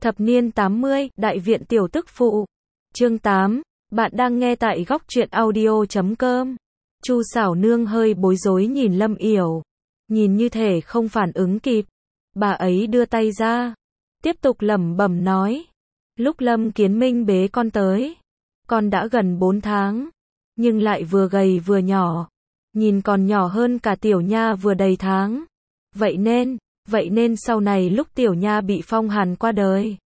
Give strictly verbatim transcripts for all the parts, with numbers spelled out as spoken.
Thập niên tám mươi, Đại viện tiểu tức phụ. Chương tám, bạn đang nghe tại góc truyện audio chấm com. Chu Sảo Nương hơi bối rối nhìn Lâm Yểu, nhìn như thể không phản ứng kịp. Bà ấy đưa tay ra, tiếp tục lẩm bẩm nói, lúc Lâm Kiến Minh bế con tới, con đã gần bốn tháng, nhưng lại vừa gầy vừa nhỏ, nhìn còn nhỏ hơn cả Tiểu Nha vừa đầy tháng. Vậy nên, vậy nên sau này lúc Tiểu Nha bị phong hàn qua đời,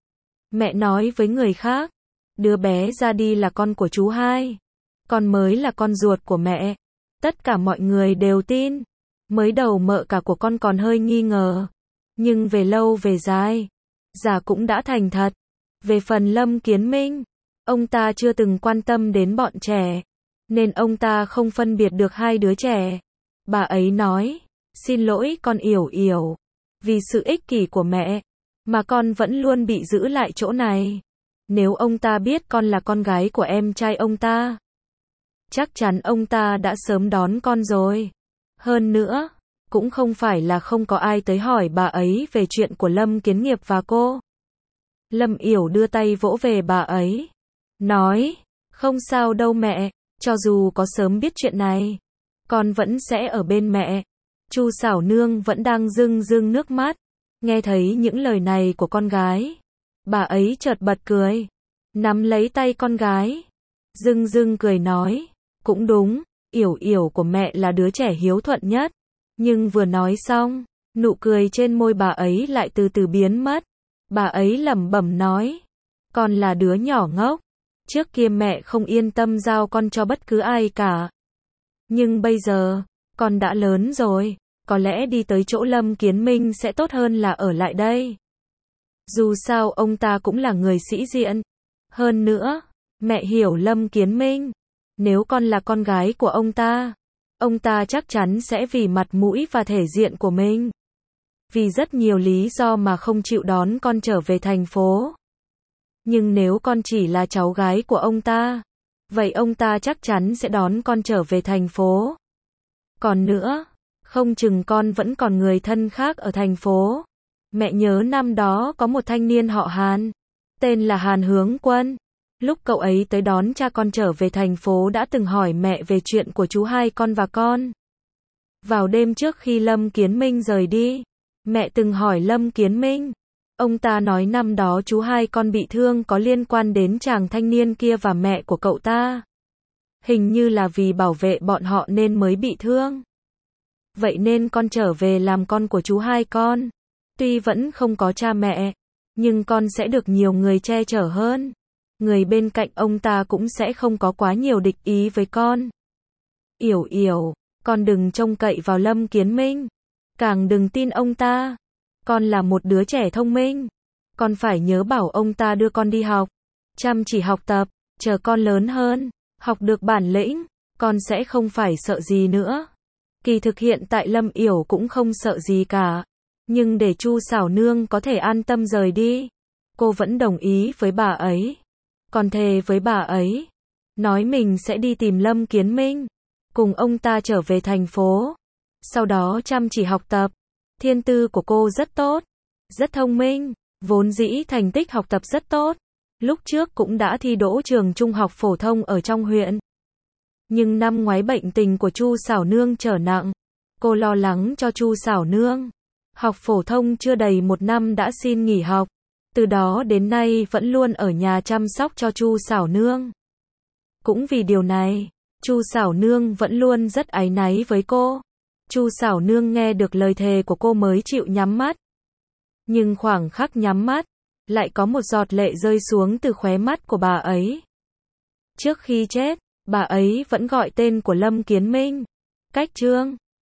mẹ nói với người khác, đứa bé ra đi là con của chú hai, con mới là con ruột của mẹ. Tất cả mọi người đều tin. Mới đầu mợ cả của con còn hơi nghi ngờ, nhưng về lâu về dài, già cũng đã thành thật. Về phần Lâm Kiến Minh, ông ta chưa từng quan tâm đến bọn trẻ, nên ông ta không phân biệt được hai đứa trẻ. Bà ấy nói, xin lỗi con Yểu Yểu, vì sự ích kỷ của mẹ, mà con vẫn luôn bị giữ lại chỗ này. Nếu ông ta biết con là con gái của em trai ông ta, chắc chắn ông ta đã sớm đón con rồi. Hơn nữa, cũng không phải là không có ai tới hỏi bà ấy về chuyện của Lâm Kiến Nghiệp và cô. Lâm Yểu đưa tay vỗ về bà ấy, nói, không sao đâu mẹ, cho dù có sớm biết chuyện này, con vẫn sẽ ở bên mẹ. Chu Sảo Nương vẫn đang rưng rưng nước mắt, nghe thấy những lời này của con gái, bà ấy chợt bật cười, nắm lấy tay con gái, rưng rưng cười nói, cũng đúng, Yểu Yểu của mẹ là đứa trẻ hiếu thuận nhất. Nhưng vừa nói xong, nụ cười trên môi bà ấy lại từ từ biến mất. Bà ấy lẩm bẩm nói, con là đứa nhỏ ngốc, trước kia mẹ không yên tâm giao con cho bất cứ ai cả. Nhưng bây giờ, con đã lớn rồi, có lẽ đi tới chỗ Lâm Kiến Minh sẽ tốt hơn là ở lại đây. Dù sao ông ta cũng là người sĩ diện. Hơn nữa, mẹ hiểu Lâm Kiến Minh, nếu con là con gái của ông ta, ông ta chắc chắn sẽ vì mặt mũi và thể diện của mình, vì rất nhiều lý do mà không chịu đón con trở về thành phố. Nhưng nếu con chỉ là cháu gái của ông ta, vậy ông ta chắc chắn sẽ đón con trở về thành phố. Còn nữa, không chừng con vẫn còn người thân khác ở thành phố. Mẹ nhớ năm đó có một thanh niên họ Hàn, tên là Hàn Hướng Quân. Lúc cậu ấy tới đón cha con trở về thành phố đã từng hỏi mẹ về chuyện của chú hai con và con. Vào đêm trước khi Lâm Kiến Minh rời đi, mẹ từng hỏi Lâm Kiến Minh. Ông ta nói năm đó chú hai con bị thương có liên quan đến chàng thanh niên kia và mẹ của cậu ta. Hình như là vì bảo vệ bọn họ nên mới bị thương. Vậy nên con trở về làm con của chú hai con. Tuy vẫn không có cha mẹ, nhưng con sẽ được nhiều người che chở hơn. Người bên cạnh ông ta cũng sẽ không có quá nhiều địch ý với con. Yểu Yểu, con đừng trông cậy vào Lâm Kiến Minh, càng đừng tin ông ta. Con là một đứa trẻ thông minh, con phải nhớ bảo ông ta đưa con đi học, chăm chỉ học tập, chờ con lớn hơn, học được bản lĩnh, con sẽ không phải sợ gì nữa. Kỳ thực hiện tại Lâm Yểu cũng không sợ gì cả, nhưng để Chu Sảo Nương có thể an tâm rời đi, cô vẫn đồng ý với bà ấy. Còn thề với bà ấy, nói mình sẽ đi tìm Lâm Kiến Minh, cùng ông ta trở về thành phố, sau đó chăm chỉ học tập. Thiên tư của cô rất tốt, rất thông minh, vốn dĩ thành tích học tập rất tốt. Lúc trước cũng đã thi đỗ trường trung học phổ thông ở trong huyện. Nhưng năm ngoái bệnh tình của Chu Sảo Nương trở nặng, cô lo lắng cho Chu Sảo Nương. Học phổ thông chưa đầy một năm đã xin nghỉ học. Từ đó đến nay vẫn luôn ở nhà chăm sóc cho Chu Sảo Nương. Cũng vì điều này, Chu Sảo Nương vẫn luôn rất áy náy với cô. Chu Sảo Nương nghe được lời thề của cô mới chịu nhắm mắt. Nhưng khoảng khắc nhắm mắt, lại có một giọt lệ rơi xuống từ khóe mắt của bà ấy. Trước khi chết, bà ấy vẫn gọi tên của Lâm Kiến Minh. Cách chương